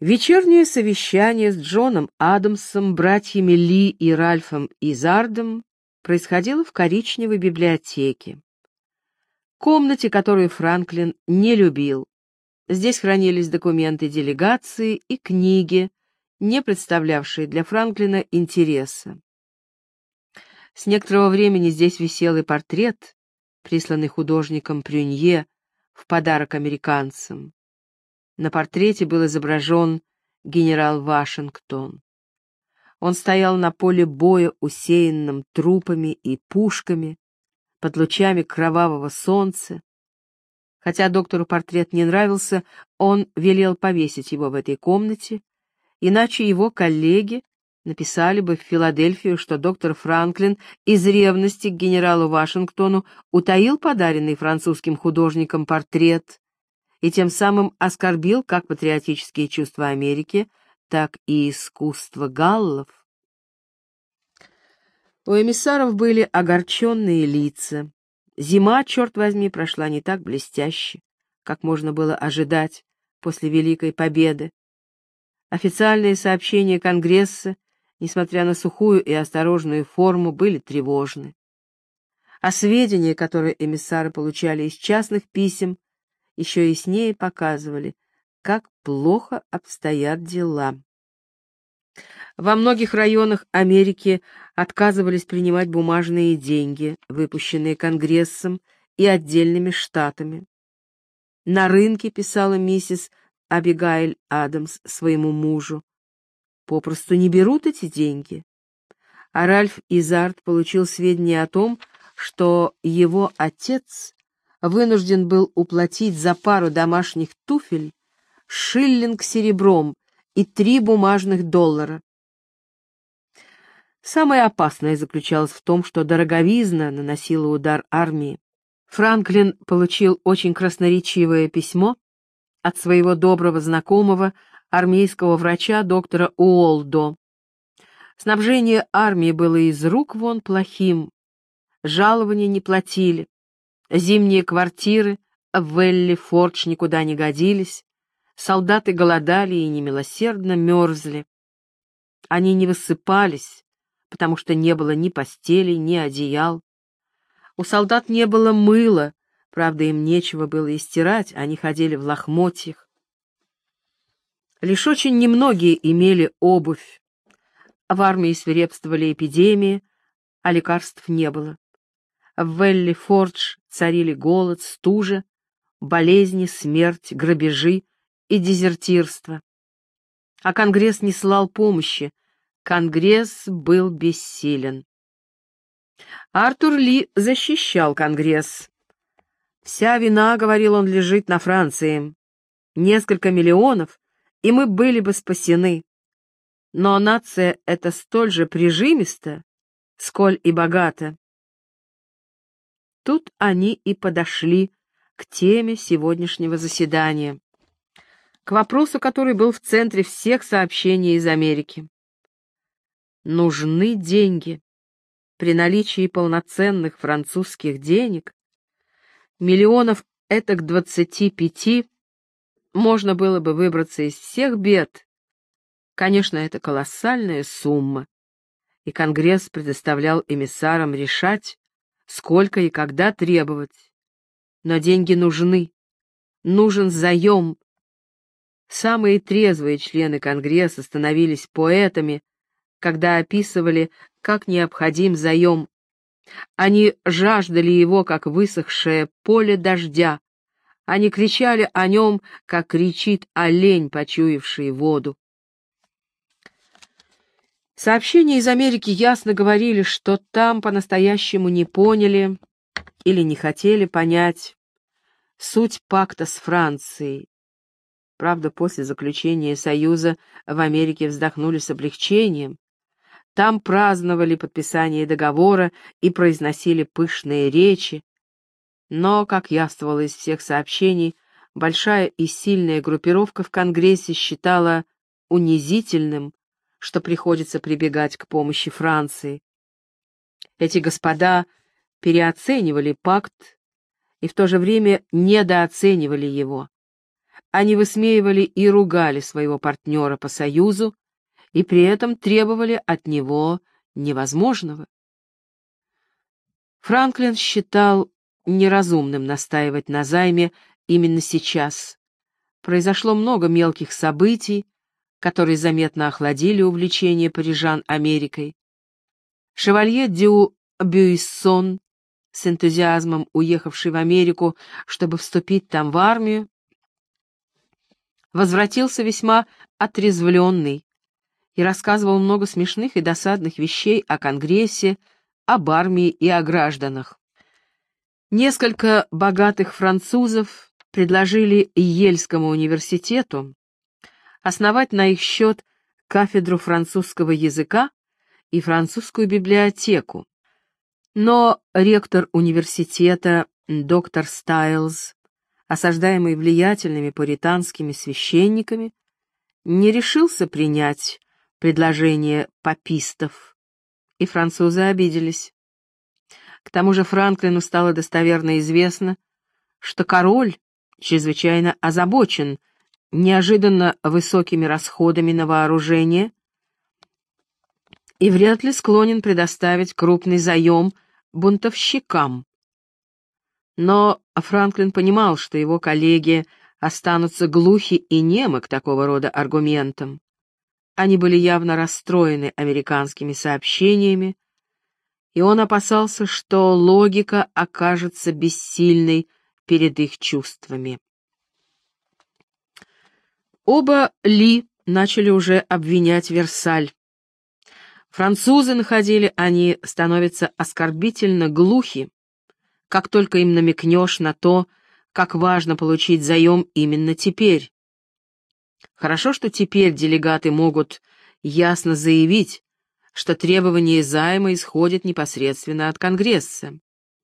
Вечернее совещание с Джоном Адамсом, братьями Ли и Ральфом Изардом происходило в коричневой библиотеке, комнате, которую Франклин не любил. Здесь хранились документы делегации и книги, не представлявшие для Франклина интереса. С некоторого времени здесь висел и портрет, присланный художником Прюнье в подарок американцам. На портрете был изображен генерал Вашингтон. Он стоял на поле боя, усеянном трупами и пушками, под лучами кровавого солнца. Хотя доктору портрет не нравился, он велел повесить его в этой комнате, иначе его коллеги написали бы в Филадельфию, что доктор Франклин из ревности к генералу Вашингтону утаил подаренный французским художником портрет и тем самым оскорбил как патриотические чувства Америки, так и искусство галлов. У эмиссаров были огорченные лица. Зима, черт возьми, прошла не так блестяще, как можно было ожидать после Великой Победы. Официальные сообщения Конгресса, несмотря на сухую и осторожную форму, были тревожны. А сведения, которые эмиссары получали из частных писем, еще яснее показывали, как плохо обстоят дела. Во многих районах Америки отказывались принимать бумажные деньги, выпущенные Конгрессом и отдельными штатами. На рынке, писала миссис Абигайль Адамс своему мужу, попросту не берут эти деньги. А Ральф Изард получил сведения о том, что его отец вынужден был уплатить за пару домашних туфель шиллинг серебром и 3 бумажных доллара. Самое опасное заключалось в том, что дороговизна наносила удар армии. Франклин получил очень красноречивое письмо от своего доброго знакомого, армейского врача доктора Уолдо. Снабжение армии было из рук вон плохим, жалования не платили, зимние квартиры в Велли-Фордж никуда не годились, солдаты голодали и немилосердно мерзли. Они не высыпались, потому что не было ни постелей, ни одеял. У солдат не было мыла, правда, им нечего было и стирать, они ходили в лохмотьях. Лишь очень немногие имели обувь. В армии свирепствовали эпидемии, а лекарств не было. В Велли-Фордж царили голод, стужа, болезни, смерть, грабежи и дезертирство. А Конгресс не слал помощи, Конгресс был бессилен. Артур Ли защищал Конгресс. «Вся вина, — говорил он, — лежит на Франции. Несколько миллионов, и мы были бы спасены. Но нация эта столь же прижимиста, сколь и богата». Тут они и подошли к теме сегодняшнего заседания, к вопросу, который был в центре всех сообщений из Америки. Нужны деньги. При наличии полноценных французских денег, миллионов этак 25, можно было бы выбраться из всех бед. Конечно, это колоссальная сумма, и Конгресс предоставлял эмиссарам решать, сколько и когда требовать. Но деньги нужны, нужен заем. Самые трезвые члены Конгресса становились поэтами, когда описывали, как необходим заем. Они жаждали его, как высохшее поле дождя. Они кричали о нем, как кричит олень, почуявший воду. Сообщения из Америки ясно говорили, что там по-настоящему не поняли или не хотели понять суть пакта с Францией. Правда, после заключения союза в Америке вздохнули с облегчением. Там праздновали подписание договора и произносили пышные речи. Но, как явствовало из всех сообщений, большая и сильная группировка в Конгрессе считала унизительным, что приходится прибегать к помощи Франции. Эти господа переоценивали пакт и в то же время недооценивали его. Они высмеивали и ругали своего партнера по союзу и при этом требовали от него невозможного. Франклин считал неразумным настаивать на займе именно сейчас. Произошло много мелких событий, которые заметно охладили увлечение парижан Америкой. Шевалье дю Бюйссон, с энтузиазмом уехавший в Америку, чтобы вступить там в армию, возвратился весьма отрезвленный и рассказывал много смешных и досадных вещей о Конгрессе, об армии и о гражданах. Несколько богатых французов предложили Йельскому университету основать на их счет кафедру французского языка и французскую библиотеку. Но ректор университета, доктор Стайлз, осаждаемый влиятельными пуританскими священниками, не решился принять предложение папистов, и французы обиделись. К тому же Франклину стало достоверно известно, что король чрезвычайно озабочен неожиданно высокими расходами на вооружение и вряд ли склонен предоставить крупный заем бунтовщикам. Но Франклин понимал, что его коллеги останутся глухи и немы к такого рода аргументам. Они были явно расстроены американскими сообщениями, и он опасался, что логика окажется бессильной перед их чувствами. Оба Ли начали уже обвинять Версаль. Французы находили, они становятся оскорбительно глухи, как только им намекнешь на то, как важно получить заем именно теперь. Хорошо, что теперь делегаты могут ясно заявить, что требование займа исходит непосредственно от Конгресса.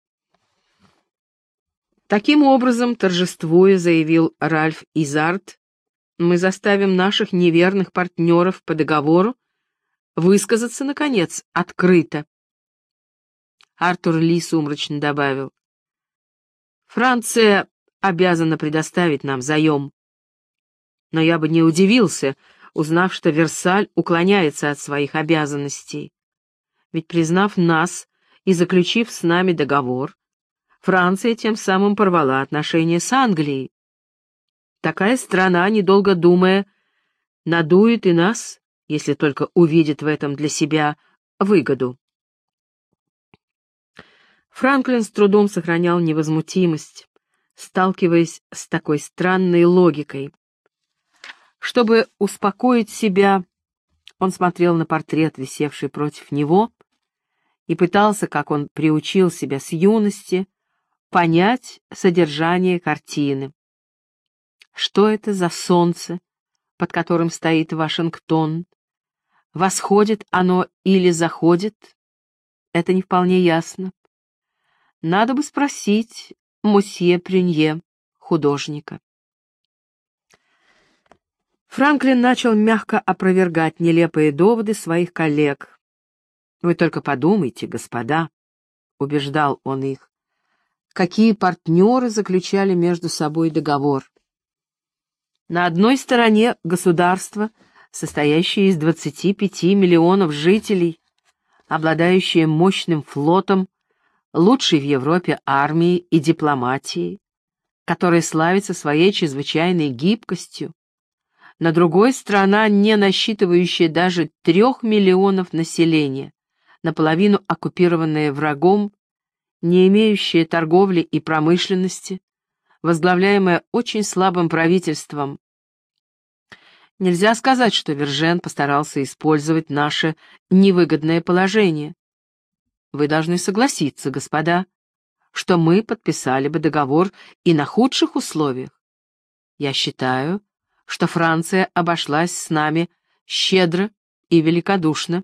Таким образом, торжествуя, заявил Ральф Изард, мы заставим наших неверных партнеров по договору высказаться, наконец, открыто. Артур Ли сумрачно добавил: Франция обязана предоставить нам заем. Но я бы не удивился, узнав, что Версаль уклоняется от своих обязанностей. Ведь, признав нас и заключив с нами договор, Франция тем самым порвала отношения с Англией. Такая страна, недолго думая, надует и нас, если только увидит в этом для себя выгоду. Франклин с трудом сохранял невозмутимость, сталкиваясь с такой странной логикой. Чтобы успокоить себя, он смотрел на портрет, висевший против него, и пытался, как он приучил себя с юности, понять содержание картины. Что это за солнце, под которым стоит Вашингтон? Восходит оно или заходит? Это не вполне ясно. Надо бы спросить мосье Прюнье, художника. Франклин начал мягко опровергать нелепые доводы своих коллег. «Вы только подумайте, господа», — убеждал он их, какие партнеры заключали между собой договор. На одной стороне государство, состоящее из 25 миллионов жителей, обладающее мощным флотом, лучшей в Европе армией и дипломатией, которая славится своей чрезвычайной гибкостью, на другой страна, не насчитывающая даже 3 миллионов населения, наполовину оккупированная врагом, не имеющая торговли и промышленности, возглавляемая очень слабым правительством. Нельзя сказать, что Вержен постарался использовать наше невыгодное положение. Вы должны согласиться, господа, что мы подписали бы договор и на худших условиях. Я считаю, что Франция обошлась с нами щедро и великодушно.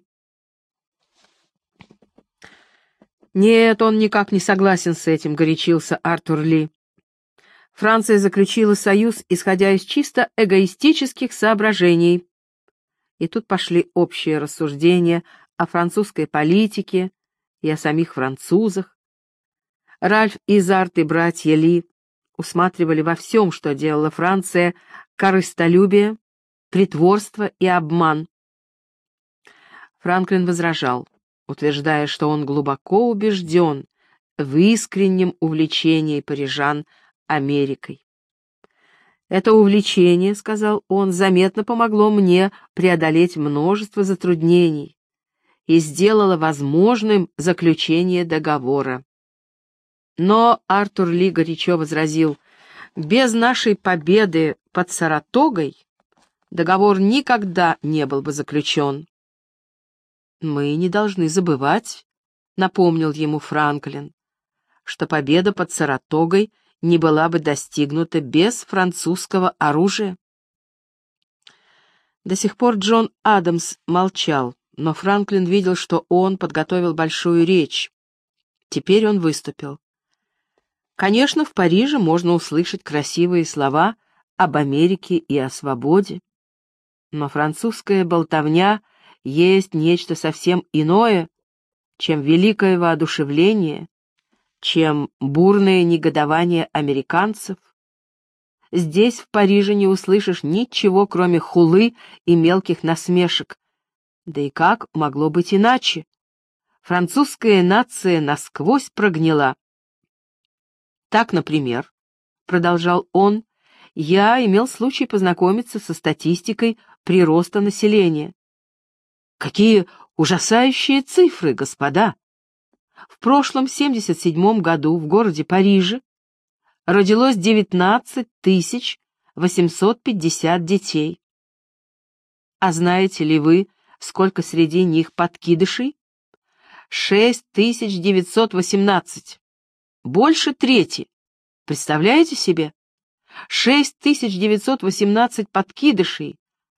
Нет, он никак не согласен с этим, горячился Артур Ли. Франция заключила союз, исходя из чисто эгоистических соображений. И тут пошли общие рассуждения о французской политике и о самих французах. Ральф Изард и братья Ли усматривали во всем, что делала Франция, корыстолюбие, притворство и обман. Франклин возражал, утверждая, что он глубоко убежден в искреннем увлечении парижан Америкой. «Это увлечение, — сказал он, — заметно помогло мне преодолеть множество затруднений и сделало возможным заключение договора». Но Артур Ли горячо возразил: «Без нашей победы под Саратогой договор никогда не был бы заключен». «Мы не должны забывать, — напомнил ему Франклин, — что победа под Саратогой не была бы достигнута без французского оружия». До сих пор Джон Адамс молчал, но Франклин видел, что он подготовил большую речь. Теперь он выступил. Конечно, в Париже можно услышать красивые слова об Америке и о свободе, но французская болтовня есть нечто совсем иное, чем великое воодушевление, чем бурное негодование американцев. Здесь, в Париже, не услышишь ничего, кроме хулы и мелких насмешек. Да и как могло быть иначе? Французская нация насквозь прогнила. Так, например, — продолжал он, — я имел случай познакомиться со статистикой прироста населения. Какие ужасающие цифры, господа! В прошлом 77 году в городе Париже родилось 19 850 детей. А знаете ли вы, сколько среди них подкидышей? 6918. Больше трети. Представляете себе? 6918 подкидышей,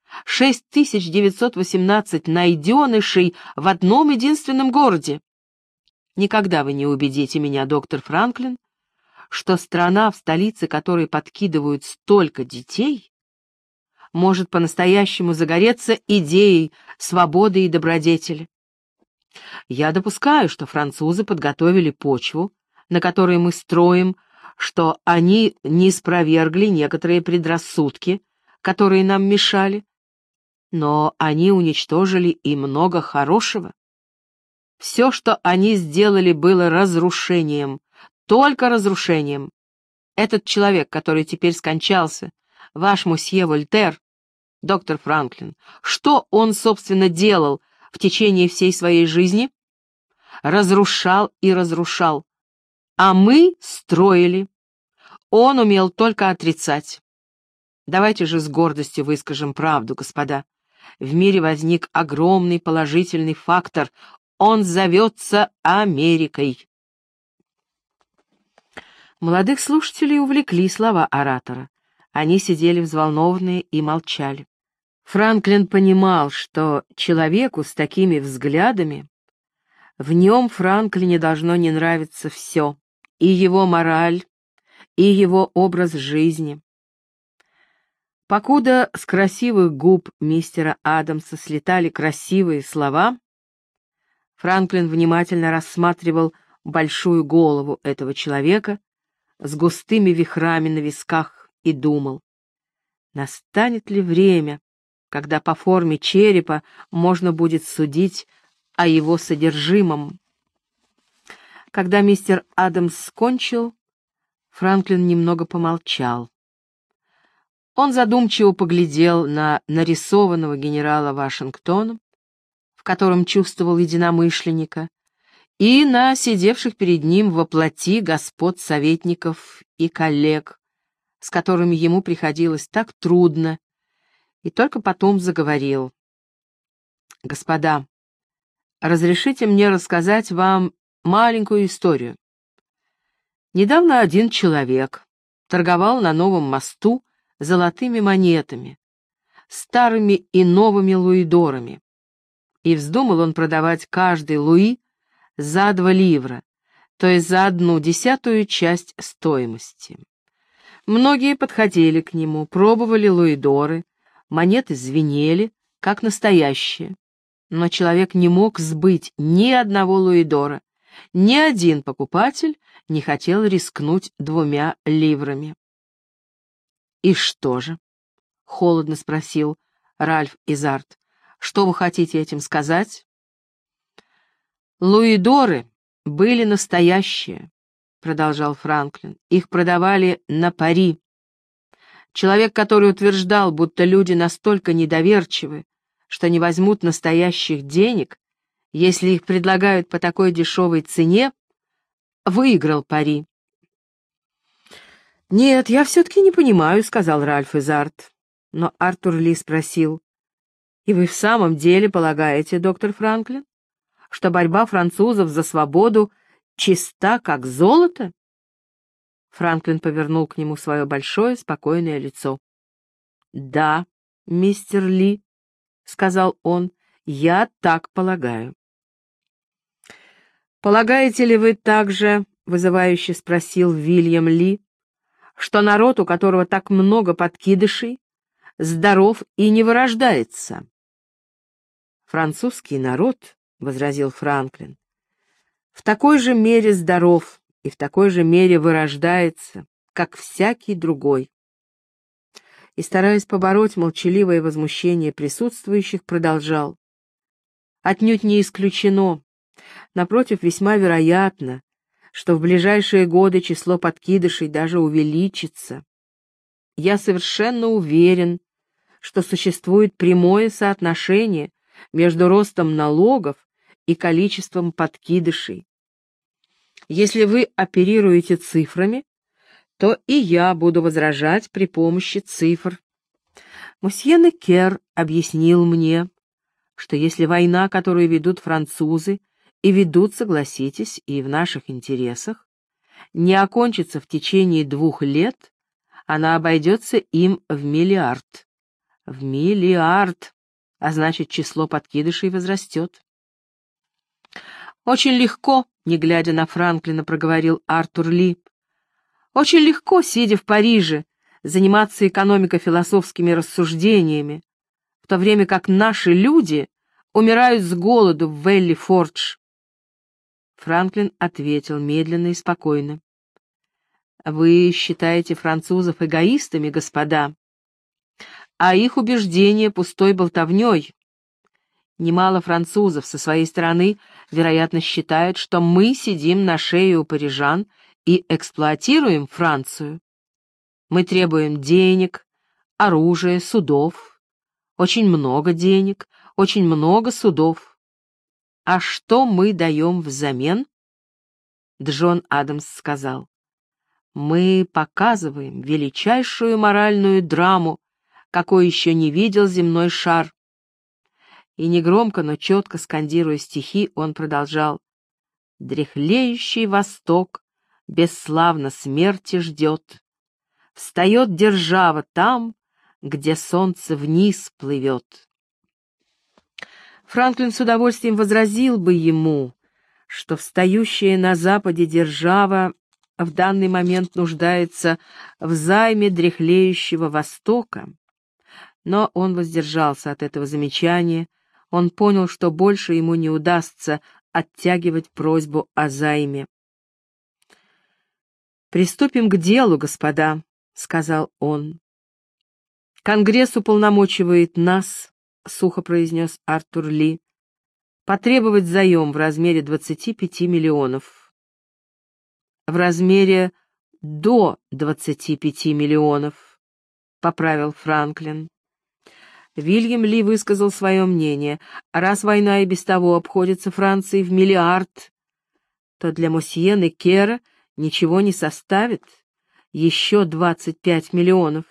6918 найденышей в одном единственном городе. Никогда вы не убедите меня, доктор Франклин, что страна, в столице которой подкидывают столько детей, может по-настоящему загореться идеей свободы и добродетели. Я допускаю, что французы подготовили почву, на которой мы строим, что они не спровергли некоторые предрассудки, которые нам мешали, но они уничтожили и много хорошего. Все, что они сделали, было разрушением, только разрушением. Этот человек, который теперь скончался, ваш мосье Вольтер, доктор Франклин, что он, собственно, делал в течение всей своей жизни? Разрушал и разрушал. А мы строили. Он умел только отрицать. Давайте же с гордостью выскажем правду, господа. В мире возник огромный положительный фактор. Он зовется Америкой. Молодых слушателей увлекли слова оратора. Они сидели взволнованные и молчали. Франклин понимал, что человеку с такими взглядами, в нем Франклине должно не нравиться все. И его мораль, и его образ жизни. Покуда с красивых губ мистера Адамса слетали красивые слова, Франклин внимательно рассматривал большую голову этого человека с густыми вихрами на висках и думал, настанет ли время, когда по форме черепа можно будет судить о его содержимом. Когда мистер Адамс скончил, Франклин немного помолчал. Он задумчиво поглядел на нарисованного генерала Вашингтона, в котором чувствовал единомышленника, и на сидевших перед ним во плоти господ советников и коллег, с которыми ему приходилось так трудно, и только потом заговорил. «Господа, разрешите мне рассказать вам маленькую историю. Недавно один человек торговал на новом мосту золотыми монетами, старыми и новыми луидорами, и вздумал он продавать каждый луи за 2 ливра, то есть за 1/10 часть стоимости. Многие подходили к нему, пробовали луидоры, монеты звенели, как настоящие, но человек не мог сбыть ни одного луидора, Ни один покупатель не хотел рискнуть 2 ливрами. «И что же?» — холодно спросил Ральф Изард. «Что вы хотите этим сказать?» «Луидоры были настоящие», — продолжал Франклин. «Их продавали на пари. Человек, который утверждал, будто люди настолько недоверчивы, что не возьмут настоящих денег, если их предлагают по такой дешевой цене, выиграл пари». «Нет, я все-таки не понимаю», — сказал Ральф Изард. Но Артур Ли спросил: «И вы в самом деле полагаете, доктор Франклин, что борьба французов за свободу чиста, как золото?» Франклин повернул к нему свое большое спокойное лицо. «Да, мистер Ли», — сказал он, — «я так полагаю». «Полагаете ли вы также, — вызывающе спросил Вильям Ли, — что народ, у которого так много подкидышей, здоров и не вырождается?» «Французский народ, — возразил Франклин, — в такой же мере здоров и в такой же мере вырождается, как всякий другой». И, стараясь побороть молчаливое возмущение присутствующих, продолжал: «Отнюдь не исключено, напротив, весьма вероятно, что в ближайшие годы число подкидышей даже увеличится. Я совершенно уверен, что существует прямое соотношение между ростом налогов и количеством подкидышей. Если вы оперируете цифрами, то и я буду возражать при помощи цифр. Мосье Некер объяснил мне, что если война, которую ведут французы, и ведут, согласитесь, и в наших интересах, не окончится в течение 2 лет, она обойдется им в миллиард. В миллиард, а значит, число подкидышей возрастет. «Очень легко», — не глядя на Франклина, проговорил Артур Ли, «очень легко, сидя в Париже, заниматься экономико-философскими рассуждениями, в то время как наши люди умирают с голоду в Велли-Фордж». Франклин ответил медленно и спокойно: «Вы считаете французов эгоистами, господа, а их убеждения пустой болтовней. Немало французов со своей стороны, вероятно, считают, что мы сидим на шее у парижан и эксплуатируем Францию. Мы требуем денег, оружия, судов. Очень много денег, очень много судов. А что мы даем взамен?» Джон Адамс сказал: «Мы показываем величайшую моральную драму, какой еще не видел земной шар». И негромко, но четко скандируя стихи, он продолжал: «Дряхлеющий Восток бесславно смерти ждет. Встает держава там, где солнце вниз плывет». Франклин с удовольствием возразил бы ему, что встающая на Западе держава в данный момент нуждается в займе дряхлеющего Востока. Но он воздержался от этого замечания. Он понял, что больше ему не удастся оттягивать просьбу о займе. «Приступим к делу, господа», — сказал он. «Конгресс уполномочивает нас, — сухо произнес Артур Ли, — потребовать заем в размере 25 миллионов. В размере до 25 миллионов, — поправил Франклин. Вильям Ли высказал свое мнение: раз война и без того обходится Франции в миллиард, то для мосье Некера ничего не составит еще 25 миллионов.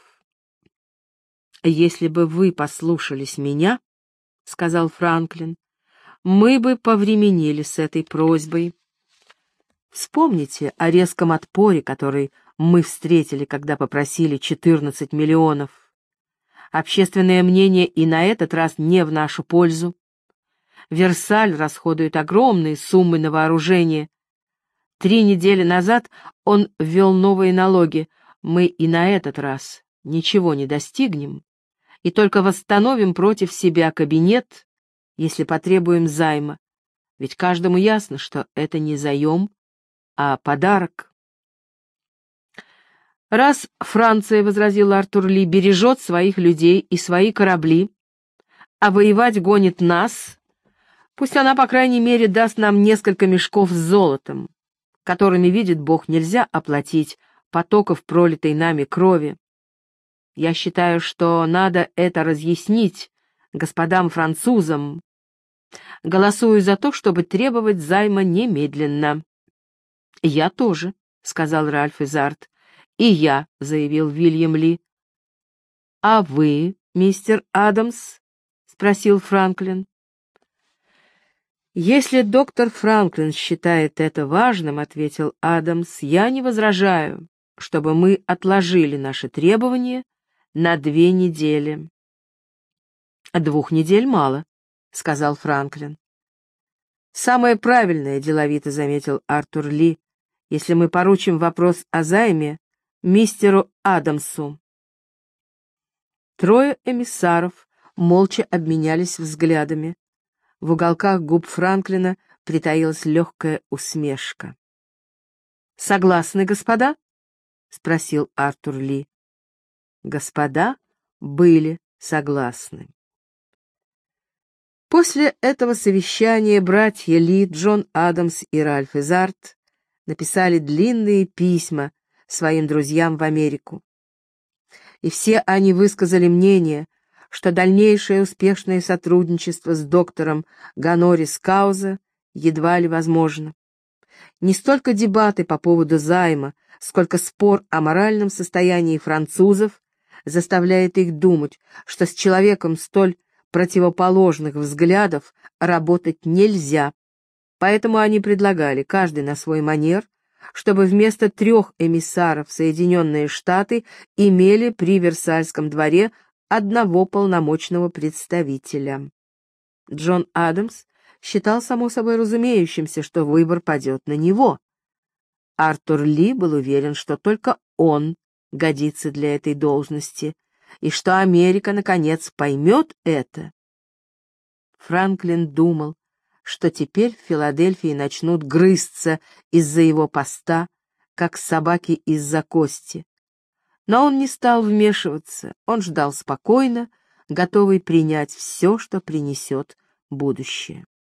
«Если бы вы послушались меня, — сказал Франклин, — мы бы повременили с этой просьбой. Вспомните о резком отпоре, который мы встретили, когда попросили 14 миллионов. Общественное мнение и на этот раз не в нашу пользу. Версаль расходует огромные суммы на вооружение. 3 недели назад он ввел новые налоги. Мы и на этот раз ничего не достигнем и только восстановим против себя кабинет, если потребуем займа. ведь каждому ясно, что это не заем, а подарок. Раз Франция, — возразил Артур Ли, — бережет своих людей и свои корабли, а воевать гонит нас, пусть она, по крайней мере, даст нам несколько мешков с золотом, которыми, видит Бог, нельзя оплатить потоков пролитой нами крови. Я считаю, что надо это разъяснить господам французам. Голосую за то, чтобы требовать займа немедленно. — Я тоже, — сказал Ральф Изард. — И я, — заявил Вильям Ли. — А вы, мистер Адамс? — спросил Франклин. — Если доктор Франклин считает это важным, — ответил Адамс, — я не возражаю, чтобы мы отложили наши требования на 2 недели. — 2 недель мало, — сказал Франклин. — Самое правильное, — деловито заметил Артур Ли, — если мы поручим вопрос о займе мистеру Адамсу. 3 эмиссаров молча обменялись взглядами. В уголках губ Франклина притаилась легкая усмешка. — Согласны, господа? — спросил Артур Ли. Господа были согласны. После этого совещания братья Ли, Джон Адамс и Ральф Изард написали длинные письма своим друзьям в Америку. И все они высказали мнение, что дальнейшее успешное сотрудничество с доктором Гонорис Кауза едва ли возможно. Не столько дебаты по поводу займа, сколько спор о моральном состоянии французов заставляет их думать, что с человеком столь противоположных взглядов работать нельзя. Поэтому они предлагали, каждый на свой манер, чтобы вместо 3 эмиссаров Соединенные Штаты имели при Версальском дворе 1 полномочного представителя. Джон Адамс считал само собой разумеющимся, что выбор падет на него. Артур Ли был уверен, что только он годится для этой должности, и что Америка, наконец, поймет это. Франклин думал, что теперь в Филадельфии начнут грызться из-за его поста, как собаки из-за кости. Но он не стал вмешиваться, он ждал спокойно, готовый принять все, что принесет будущее.